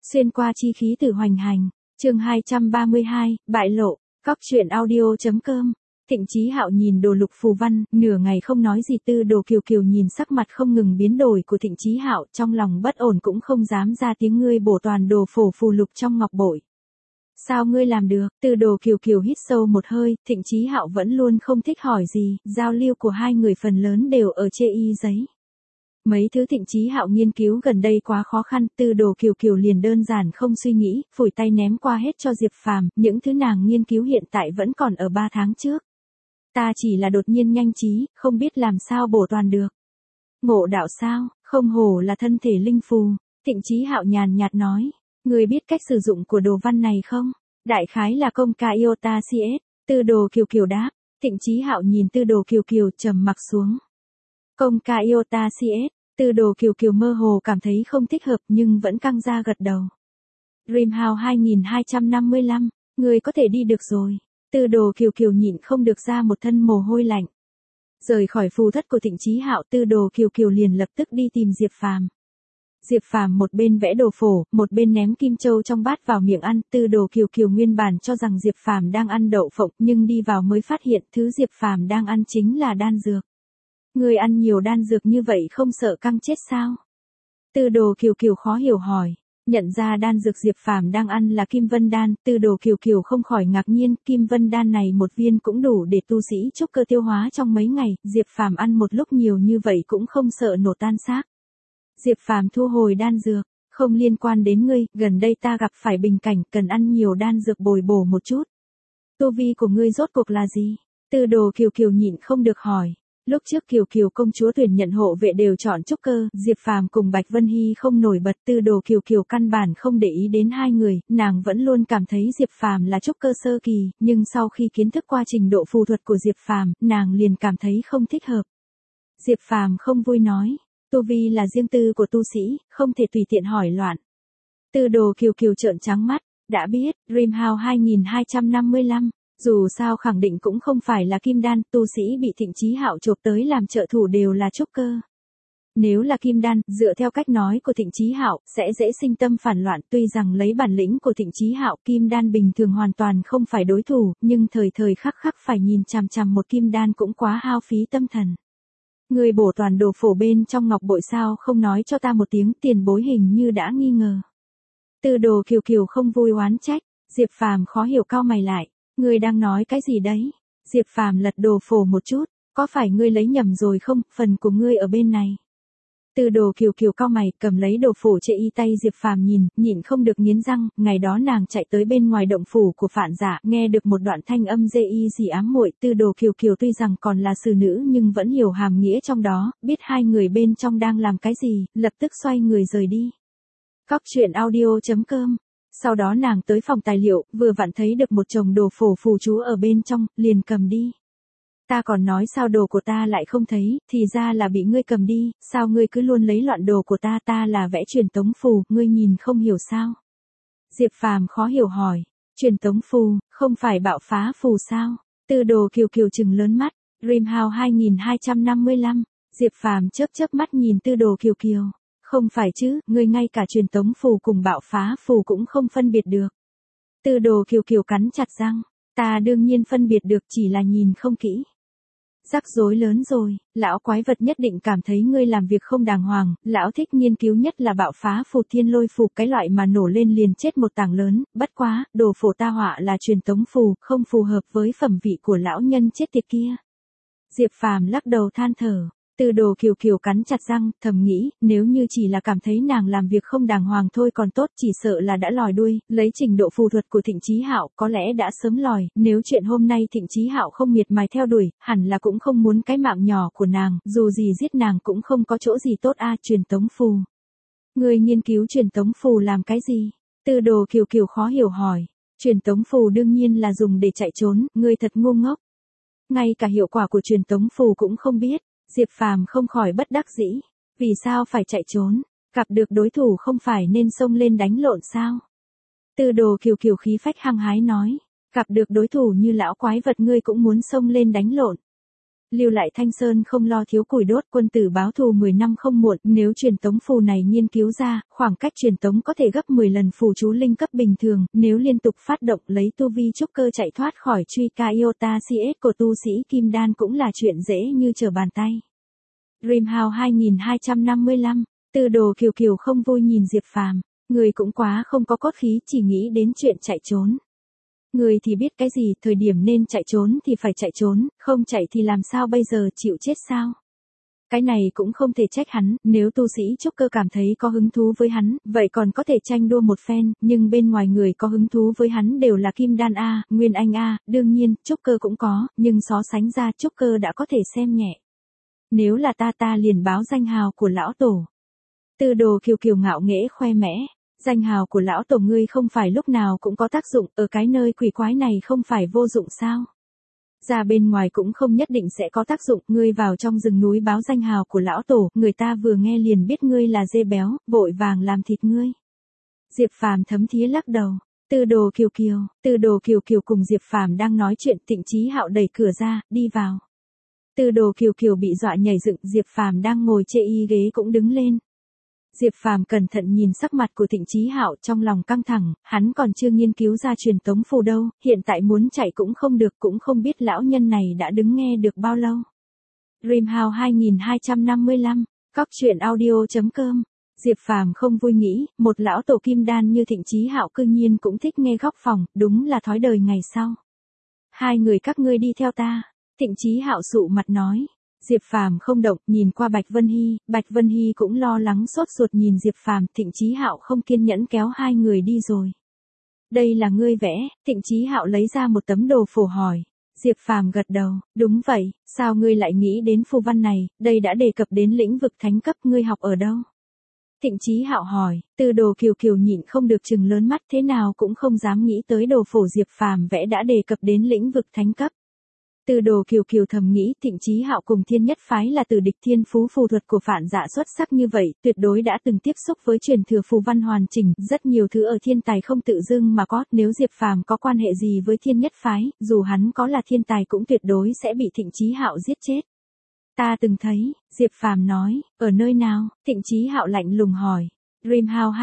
Xuyên qua chi khí từ hoành hành, chương 232, bại lộ, góc truyện audio.com. Thịnh Chí Hạo nhìn đồ lục phù văn, nửa ngày không nói gì. Tư Đồ Kiều Kiều nhìn sắc mặt không ngừng biến đổi của Thịnh Chí Hạo, trong lòng bất ổn cũng không dám ra tiếng. Ngươi bổ toàn đồ phổ phù lục trong ngọc bội. Sao ngươi làm được? Tư Đồ Kiều Kiều hít sâu một hơi, Thịnh Chí Hạo vẫn luôn không thích hỏi gì, giao lưu của hai người phần lớn đều ở chê y giấy. Mấy thứ Thịnh Chí Hạo nghiên cứu gần đây quá khó khăn, Tư Đồ Kiều Kiều liền đơn giản không suy nghĩ, phủi tay ném qua hết cho Diệp Phàm, những thứ nàng nghiên cứu hiện tại vẫn còn ở 3 tháng trước. Ta chỉ là đột nhiên nhanh trí, không biết làm sao bổ toàn được. Ngộ đạo sao, không hổ là thân thể linh phù, Thịnh Chí Hạo nhàn nhạt nói. Người biết cách sử dụng của đồ văn này không? Đại khái là công ca iota CS, Tư Đồ Kiều Kiều đáp. Thịnh Chí Hạo nhìn Tư Đồ Kiều Kiều trầm mặc xuống. Công ca iota CS, Tư Đồ Kiều Kiều mơ hồ cảm thấy không thích hợp nhưng vẫn căng ra gật đầu. Dreamhouse 2255, người có thể đi được rồi. Tư Đồ Kiều Kiều nhịn không được ra một thân mồ hôi lạnh. Rời khỏi phù thất của Thịnh Chí Hạo, Tư Đồ Kiều Kiều liền lập tức đi tìm Diệp Phàm. Diệp Phàm một bên vẽ đồ phổ, một bên ném kim châu trong bát vào miệng ăn. Tư Đồ Kiều Kiều nguyên bản cho rằng Diệp Phàm đang ăn đậu phộng, nhưng đi vào mới phát hiện thứ Diệp Phàm đang ăn chính là đan dược. Người ăn nhiều đan dược như vậy không sợ căng chết sao? Tư Đồ Kiều Kiều khó hiểu hỏi. Nhận ra đan dược Diệp Phàm đang ăn là Kim Vân đan, Tư Đồ Kiều Kiều không khỏi ngạc nhiên. Kim Vân đan này một viên cũng đủ để tu sĩ trúc cơ tiêu hóa trong mấy ngày, Diệp Phàm ăn một lúc nhiều như vậy cũng không sợ nổ tan xác. Diệp Phàm thu hồi đan dược, không liên quan đến ngươi, gần đây ta gặp phải bình cảnh cần ăn nhiều đan dược bồi bổ một chút. Tu vi của ngươi rốt cuộc là gì? Tư Đồ Kiều Kiều nhịn không được hỏi. Lúc trước Kiều Kiều công chúa tuyển nhận hộ vệ đều chọn trúc cơ, Diệp Phàm cùng Bạch Vân Hy không nổi bật. Tư Đồ Kiều Kiều căn bản không để ý đến hai người, nàng vẫn luôn cảm thấy Diệp Phàm là trúc cơ sơ kỳ, nhưng sau khi kiến thức qua trình độ phù thuật của Diệp Phàm, nàng liền cảm thấy không thích hợp. Diệp Phàm không vui nói. Tu vi là riêng tư của tu sĩ, không thể tùy tiện hỏi loạn. Tư Đồ Kiều Kiều trợn trắng mắt, đã biết, Dreamhouse 2255, dù sao khẳng định cũng không phải là kim đan, tu sĩ bị Thịnh Chí Hạo chộp tới làm trợ thủ đều là trúc cơ. Nếu là kim đan, dựa theo cách nói của Thịnh Chí Hạo, sẽ dễ sinh tâm phản loạn. Tuy rằng lấy bản lĩnh của Thịnh Chí Hạo, kim đan bình thường hoàn toàn không phải đối thủ, nhưng thời thời khắc khắc phải nhìn chằm chằm một kim đan cũng quá hao phí tâm thần. Người bổ toàn đồ phổ bên trong ngọc bội sao không nói cho ta một tiếng, tiền bối hình như đã nghi ngờ. Tư Đồ Kiều Kiều không vui oán trách, Diệp Phàm khó hiểu cau mày lại, ngươi đang nói cái gì đấy? Diệp Phàm lật đồ phổ một chút, có phải ngươi lấy nhầm rồi không, phần của ngươi ở bên này. Tư Đồ Kiều Kiều cau mày, cầm lấy đồ phổ chệ y tay Diệp Phàm nhìn, nhịn không được nghiến răng. Ngày đó nàng chạy tới bên ngoài động phủ của Phạn Giả, nghe được một đoạn thanh âm dê y gì ám muội. Tư Đồ Kiều Kiều tuy rằng còn là xử nữ nhưng vẫn hiểu hàm nghĩa trong đó, biết hai người bên trong đang làm cái gì, lập tức xoay người rời đi. Góc truyện audio.com. Sau đó nàng tới phòng tài liệu, vừa vặn thấy được một chồng đồ phổ phù chú ở bên trong, liền cầm đi. Ta còn nói sao đồ của ta lại không thấy, thì ra là bị ngươi cầm đi, sao ngươi cứ luôn lấy loạn đồ của ta, ta là vẽ truyền tống phù, ngươi nhìn không hiểu sao? Diệp Phàm khó hiểu hỏi, truyền tống phù, không phải bạo phá phù sao? Tư Đồ Kiều Kiều trừng lớn mắt, Dreamhouse 2255, Diệp Phàm chớp mắt nhìn Tư Đồ Kiều Kiều, không phải chứ, ngươi ngay cả truyền tống phù cùng bạo phá phù cũng không phân biệt được. Tư Đồ Kiều Kiều cắn chặt răng, ta đương nhiên phân biệt được, chỉ là nhìn không kỹ. Rắc rối lớn rồi, lão quái vật nhất định cảm thấy ngươi làm việc không đàng hoàng, lão thích nghiên cứu nhất là bạo phá phù thiên lôi phù, cái loại mà nổ lên liền chết một tảng lớn, bất quá, đồ phổ ta họa là truyền tống phù, không phù hợp với phẩm vị của lão nhân chết tiệt kia. Diệp Phàm lắc đầu than thở. Tư Đồ Kiều Kiều cắn chặt răng, thầm nghĩ, nếu như chỉ là cảm thấy nàng làm việc không đàng hoàng thôi còn tốt, chỉ sợ là đã lòi đuôi, lấy trình độ phù thuật của Thịnh Chí Hạo, có lẽ đã sớm lòi, nếu chuyện hôm nay Thịnh Chí Hạo không miệt mài theo đuổi, hẳn là cũng không muốn cái mạng nhỏ của nàng, dù gì giết nàng cũng không có chỗ gì tốt a. Truyền tống phù. Người nghiên cứu truyền tống phù làm cái gì? Tư Đồ Kiều Kiều khó hiểu hỏi. Truyền tống phù đương nhiên là dùng để chạy trốn, ngươi thật ngu ngốc. Ngay cả hiệu quả của truyền tống phù cũng không biết. Diệp Phàm không khỏi bất đắc dĩ, vì sao phải chạy trốn, gặp được đối thủ không phải nên xông lên đánh lộn sao? Tư Đồ Kiều Kiều khí phách hăng hái nói, gặp được đối thủ như lão quái vật ngươi cũng muốn xông lên đánh lộn. Lưu lại Thanh Sơn không lo thiếu củi đốt, quân tử báo thù 10 năm không muộn, nếu truyền tống phù này nghiên cứu ra, khoảng cách truyền tống có thể gấp 10 lần phù chú linh cấp bình thường, nếu liên tục phát động lấy tu vi trúc cơ chạy thoát khỏi truy ca iota CS của tu sĩ Kim Đan cũng là chuyện dễ như trở bàn tay. Dreamhouse 2255, Tư Đồ Kiều Kiều không vui nhìn Diệp Phàm, người cũng quá không có cốt khí, chỉ nghĩ đến chuyện chạy trốn. Người thì biết cái gì, thời điểm nên chạy trốn thì phải chạy trốn, không chạy thì làm sao bây giờ, chịu chết sao? Cái này cũng không thể trách hắn, nếu tu sĩ trúc cơ cảm thấy có hứng thú với hắn, vậy còn có thể tranh đua một phen, nhưng bên ngoài người có hứng thú với hắn đều là Kim Đan A, Nguyên Anh A, đương nhiên, trúc cơ cũng có, nhưng so sánh ra trúc cơ đã có thể xem nhẹ. Nếu là ta liền báo danh hào của lão tổ. Tư Đồ Kiều Kiều ngạo nghễ khoe mẽ. Danh hào của lão tổ ngươi không phải lúc nào cũng có tác dụng, ở cái nơi quỷ quái này không phải vô dụng sao? Ra bên ngoài cũng không nhất định sẽ có tác dụng, ngươi vào trong rừng núi báo danh hào của lão tổ, người ta vừa nghe liền biết ngươi là dê béo, vội vàng làm thịt ngươi. Diệp Phàm thấm thía lắc đầu. Tư Đồ Kiều Kiều cùng Diệp Phàm đang nói chuyện, Thịnh Chí Hạo đẩy cửa ra, đi vào. Tư Đồ Kiều Kiều bị dọa nhảy dựng, Diệp Phàm đang ngồi chê y ghế cũng đứng lên. Diệp Phàm cẩn thận nhìn sắc mặt của Thịnh Chí Hạo, trong lòng căng thẳng, hắn còn chưa nghiên cứu ra truyền tống phù đâu, hiện tại muốn chạy cũng không được, cũng không biết lão nhân này đã đứng nghe được bao lâu. Dreamhouse 2255, coctruyện.audio.com. Diệp Phàm không vui nghĩ, một lão tổ kim đan như Thịnh Chí Hạo cư nhiên cũng thích nghe góc phòng, đúng là thói đời ngày sau. Hai người các ngươi đi theo ta, Thịnh Chí Hạo sụ mặt nói. Diệp Phàm không động, nhìn qua Bạch Vân Hy cũng lo lắng sốt ruột nhìn Diệp Phàm, Thịnh Chí Hạo không kiên nhẫn kéo hai người đi rồi. Đây là ngươi vẽ, Thịnh Chí Hạo lấy ra một tấm đồ phổ hỏi. Diệp Phàm gật đầu, đúng vậy, sao ngươi lại nghĩ đến phù văn này, đây đã đề cập đến lĩnh vực thánh cấp, ngươi học ở đâu? Thịnh Chí Hạo hỏi, Tư Đồ Kiều Kiều nhịn không được trừng lớn mắt, thế nào cũng không dám nghĩ tới đồ phổ Diệp Phàm vẽ đã đề cập đến lĩnh vực thánh cấp. Tư Đồ Kiều Kiều thầm nghĩ, Thịnh Chí Hạo cùng Thiên Nhất phái là tử địch, thiên phú phù thuật của Phản Dạ xuất sắc như vậy, tuyệt đối đã từng tiếp xúc với truyền thừa phù văn hoàn chỉnh, rất nhiều thứ ở thiên tài không tự dưng mà có, nếu Diệp Phàm có quan hệ gì với Thiên Nhất phái, dù hắn có là thiên tài cũng tuyệt đối sẽ bị Thịnh Chí Hạo giết chết. Ta từng thấy, Diệp Phàm nói, ở nơi nào? Thịnh Chí Hạo lạnh lùng hỏi. Dreamhouse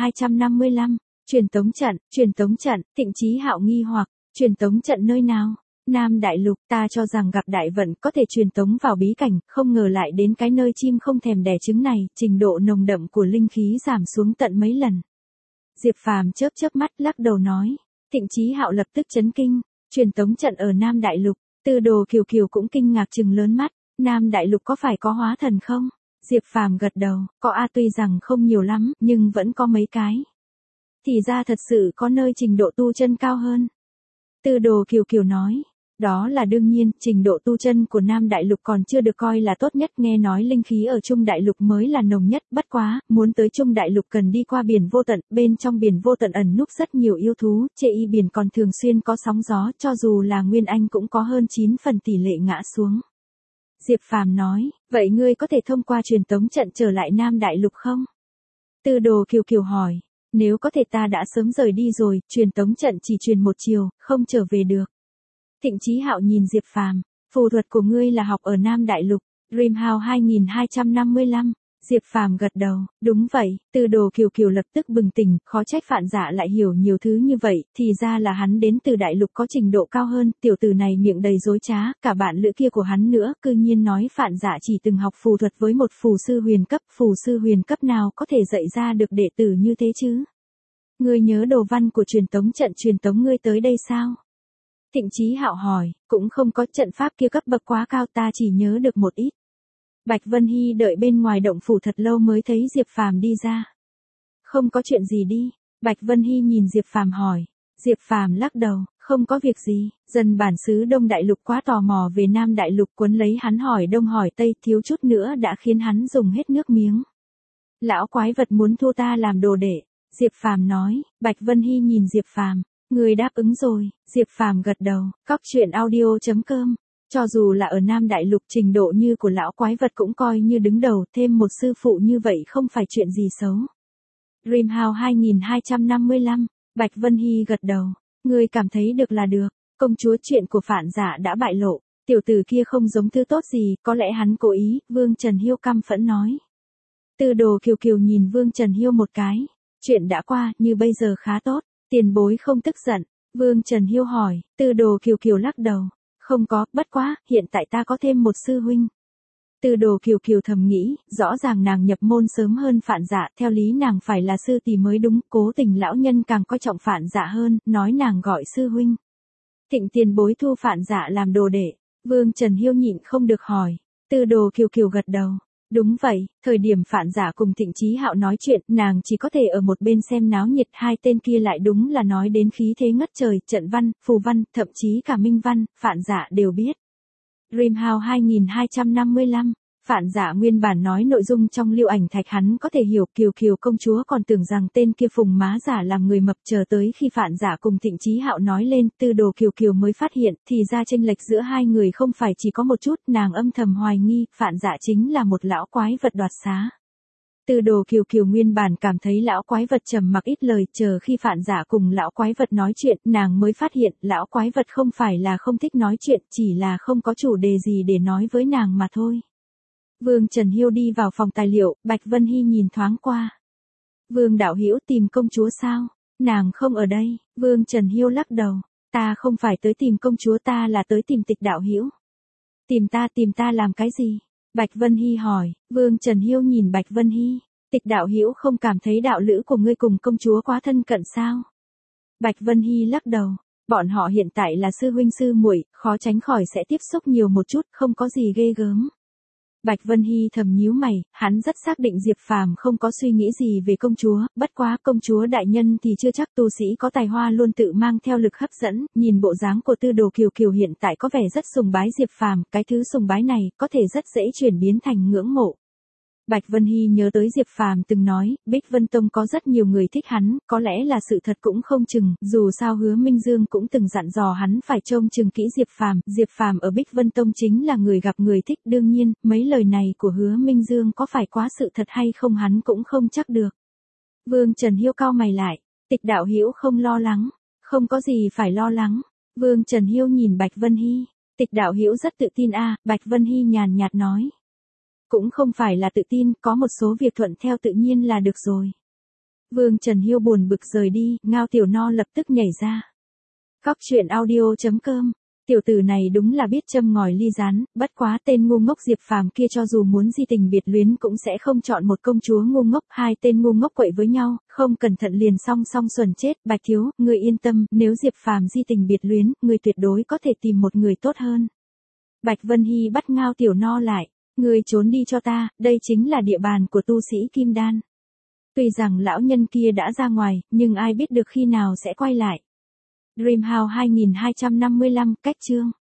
2255, truyền tống trận, Thịnh Chí Hạo nghi hoặc, truyền tống trận nơi nào? Nam Đại Lục, ta cho rằng gặp đại vận có thể truyền tống vào bí cảnh, không ngờ lại đến cái nơi chim không thèm đẻ trứng này, trình độ nồng đậm của linh khí giảm xuống tận mấy lần. Diệp Phàm chớp chớp mắt lắc đầu nói. Thịnh Chí Hạo lập tức chấn kinh, truyền tống trận ở Nam Đại Lục, Tư Đồ Kiều Kiều cũng kinh ngạc trừng lớn mắt, Nam Đại Lục có phải có hóa thần không? Diệp Phàm gật đầu, có a, tuy rằng không nhiều lắm, nhưng vẫn có mấy cái. Thì ra thật sự có nơi trình độ tu chân cao hơn. Tư Đồ Kiều Kiều nói. Đó là đương nhiên, trình độ tu chân của Nam Đại Lục còn chưa được coi là tốt nhất, nghe nói linh khí ở Trung Đại Lục mới là nồng nhất, bất quá, muốn tới Trung Đại Lục cần đi qua biển vô tận, bên trong biển vô tận ẩn núp rất nhiều yêu thú, chê y biển còn thường xuyên có sóng gió, cho dù là Nguyên Anh cũng có hơn 9 phần tỷ lệ ngã xuống. Diệp Phàm nói, vậy ngươi có thể thông qua truyền tống trận trở lại Nam Đại Lục không? Tư Đồ Kiều Kiều hỏi, nếu có thể ta đã sớm rời đi rồi, truyền tống trận chỉ truyền một chiều, không trở về được. Thịnh Chí Hạo nhìn Diệp Phàm, phù thuật của ngươi là học ở Nam Đại Lục, Dreamhouse 2255, Diệp Phàm gật đầu, đúng vậy, Tư Đồ Kiều Kiều lập tức bừng tỉnh, khó trách Phản Dạ lại hiểu nhiều thứ như vậy, thì ra là hắn đến từ Đại Lục có trình độ cao hơn, tiểu tử này miệng đầy dối trá, cả bạn lữ kia của hắn nữa, cư nhiên nói Phản Dạ chỉ từng học phù thuật với một phù sư huyền cấp nào có thể dạy ra được đệ tử như thế chứ? Ngươi nhớ đồ văn của truyền tống trận truyền tống ngươi tới đây sao? Thịnh Chí Hạo hỏi, cũng không có, trận pháp kia cấp bậc quá cao, ta chỉ nhớ được một ít. Bạch Vân Hy đợi bên ngoài động phủ thật lâu mới thấy Diệp Phàm đi ra. Không có chuyện gì đi, Bạch Vân Hy nhìn Diệp Phàm hỏi. Diệp Phàm lắc đầu, không có việc gì, dân bản xứ Đông Đại Lục quá tò mò về Nam Đại Lục, quấn lấy hắn hỏi đông hỏi tây, thiếu chút nữa đã khiến hắn dùng hết nước miếng. Lão quái vật muốn thu ta làm đồ đệ, Diệp Phàm nói. Bạch Vân Hy nhìn Diệp Phàm. Người đáp ứng rồi, Diệp Phàm gật đầu, coctruyện.audio.com. Cho dù là ở Nam Đại Lục trình độ như của lão quái vật cũng coi như đứng đầu, thêm một sư phụ như vậy không phải chuyện gì xấu. Dreamhouse 2255, Bạch Vân Hy gật đầu, người cảm thấy được là được, công chúa chuyện của Phản Dạ đã bại lộ. Tiểu tử kia không giống thứ tốt gì, có lẽ hắn cố ý, Vương Trần Hiêu căm phẫn nói. Tư Đồ Kiều Kiều nhìn Vương Trần Hiêu một cái. Chuyện đã qua, như bây giờ khá tốt, tiền bối không tức giận. Vương Trần Hiêu hỏi, Tư Đồ Kiều Kiều lắc đầu. Không có, bất quá, hiện tại ta có thêm một sư huynh. Tư Đồ Kiều Kiều thầm nghĩ, rõ ràng nàng nhập môn sớm hơn Phạn Dạ, theo lý nàng phải là sư tỷ mới đúng, cố tình lão nhân càng coi trọng Phạn Dạ hơn, nói nàng gọi sư huynh. Thịnh tiền bối thu Phạn Dạ làm đồ đệ, Vương Trần Hiêu nhịn không được hỏi. Tư Đồ Kiều Kiều gật đầu. Đúng vậy, thời điểm Phạn Dạ cùng Thịnh Chí Hạo nói chuyện, nàng chỉ có thể ở một bên xem náo nhiệt, hai tên kia lại đúng là nói đến khí thế ngất trời, trận văn, phù văn, thậm chí cả minh văn, Phạn Dạ đều biết. Dreamhouse 2255, Phạn Dạ nguyên bản nói nội dung trong lưu ảnh thạch hắn có thể hiểu, Kiều Kiều công chúa còn tưởng rằng tên kia Phùng má giả làm người mập, chờ tới khi Phạn Dạ cùng Thịnh Chí Hạo nói lên, Tư Đồ Kiều Kiều mới phát hiện, thì ra chênh lệch giữa hai người không phải chỉ có một chút, nàng âm thầm hoài nghi, Phạn Dạ chính là một lão quái vật đoạt xá. Tư Đồ Kiều Kiều nguyên bản cảm thấy lão quái vật trầm mặc ít lời, chờ khi Phạn Dạ cùng lão quái vật nói chuyện, nàng mới phát hiện, lão quái vật không phải là không thích nói chuyện, chỉ là không có chủ đề gì để nói với nàng mà thôi. Vương Trần Hiêu đi vào phòng tài liệu, Bạch Vân Hy nhìn thoáng qua. Vương đạo hữu tìm công chúa sao? Nàng không ở đây, Vương Trần Hiêu lắc đầu. Ta không phải tới tìm công chúa, ta là tới tìm Tịch đạo hữu. Tìm ta làm cái gì? Bạch Vân Hy hỏi. Vương Trần Hiêu nhìn Bạch Vân Hy. Tịch đạo hữu không cảm thấy đạo lữ của ngươi cùng công chúa quá thân cận sao? Bạch Vân Hy lắc đầu. Bọn họ hiện tại là sư huynh sư muội, khó tránh khỏi sẽ tiếp xúc nhiều một chút, không có gì ghê gớm. Bạch Vân Hy thầm nhíu mày, hắn rất xác định Diệp Phàm không có suy nghĩ gì về công chúa, bất quá công chúa đại nhân thì chưa chắc, tu sĩ có tài hoa luôn tự mang theo lực hấp dẫn, nhìn bộ dáng của Tư Đồ Kiều Kiều hiện tại có vẻ rất sùng bái Diệp Phàm, cái thứ sùng bái này có thể rất dễ chuyển biến thành ngưỡng mộ. Bạch Vân Hy nhớ tới Diệp Phàm từng nói, Bích Vân Tông có rất nhiều người thích hắn, có lẽ là sự thật cũng không chừng, dù sao Hứa Minh Dương cũng từng dặn dò hắn phải trông chừng kỹ Diệp Phàm ở Bích Vân Tông chính là người gặp người thích, đương nhiên, mấy lời này của Hứa Minh Dương có phải quá sự thật hay không hắn cũng không chắc được. Vương Trần Hiêu cau mày lại, Tịch đạo hữu không lo lắng, không có gì phải lo lắng. Vương Trần Hiêu nhìn Bạch Vân Hy, Tịch đạo hữu rất tự tin Bạch Vân Hy nhàn nhạt nói. Cũng không phải là tự tin, có một số việc thuận theo tự nhiên là được rồi. Vương Trần Hiêu buồn bực rời đi, Ngao Tiểu No lập tức nhảy ra. Cóc truyện audio.com, tiểu tử này đúng là biết châm ngòi ly rán, bất quá tên ngu ngốc Diệp Phàm kia cho dù muốn di tình biệt luyến cũng sẽ không chọn một công chúa ngu ngốc, hai tên ngu ngốc quậy với nhau, không cẩn thận liền song xuẩn chết. Bạch thiếu, người yên tâm, nếu Diệp Phàm di tình biệt luyến, người tuyệt đối có thể tìm một người tốt hơn. Bạch Vân Hy bắt Ngao Tiểu No lại. Ngươi trốn đi cho ta, đây chính là địa bàn của tu sĩ Kim Đan. Tuy rằng lão nhân kia đã ra ngoài, nhưng ai biết được khi nào sẽ quay lại. Dreamhouse 2255, cách chương.